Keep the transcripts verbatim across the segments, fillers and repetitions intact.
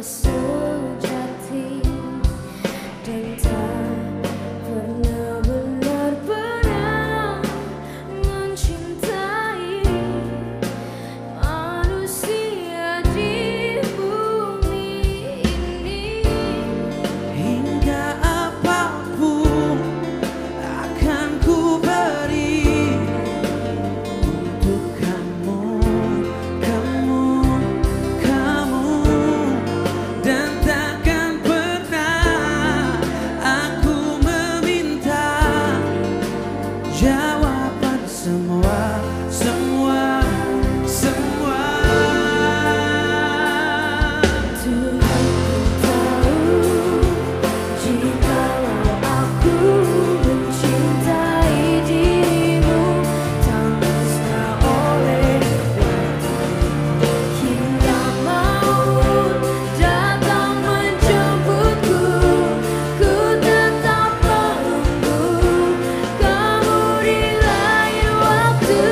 sejati dan tak pernah benar-benar mencintai manusia di bumi ini. Hingga apapun akan ku beri untuk kamu, kamu, kamu, dan takkan pernah aku meminta jawaban semua, semua, semua. Tuhan ku tahu jikalau aku mencintai dirimu tak musnah oleh waktu hingga maut datang menjemputku. Ku tetap menunggu kamu di lain waktu.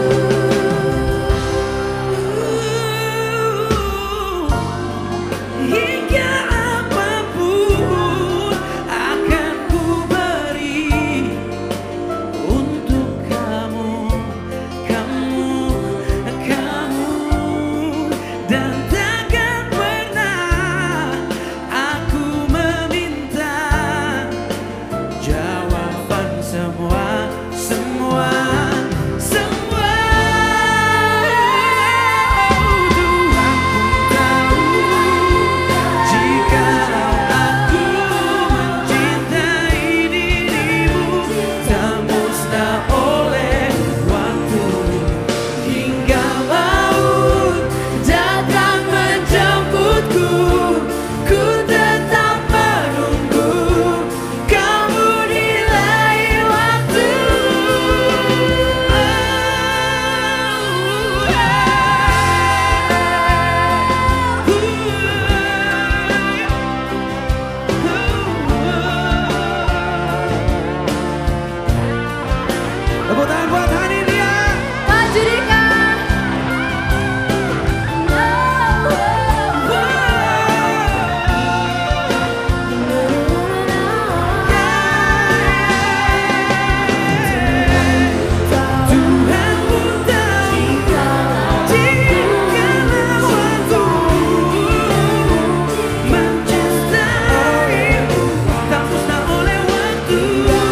Hingga apapun akan ku beri untuk kamu, kamu, kamu, dan takkan pernah aku meminta jawaban semua, semua, semua. Tuhan pun tahu jikalau aku mencintai dirimu tak musnah oleh waktu hingga maut datang menjemputku. Ku tetap menunggu kamu di lain waktu. Tepuk tangan buat Hani Lia. Maju Dika. Tuhan pun tahu jikalau aku mencintaimu tak musnah oleh waktu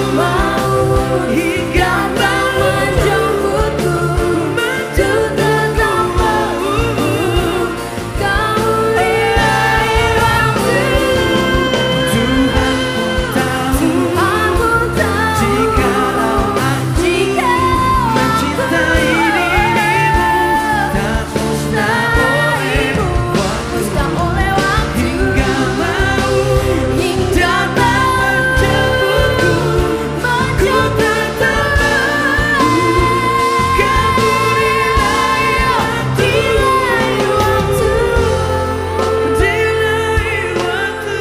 hingga Menjemputku, ku tetap menunggu kamu di lain waktu. Tuhan pun tahu Aku tahu jikalau aku mencintai dirimu tak musnah oleh waktu musnah oleh waktu hingga maut hingga menjemputku. Ku tetap menunggu kamu di lain waktu, di lain waktu.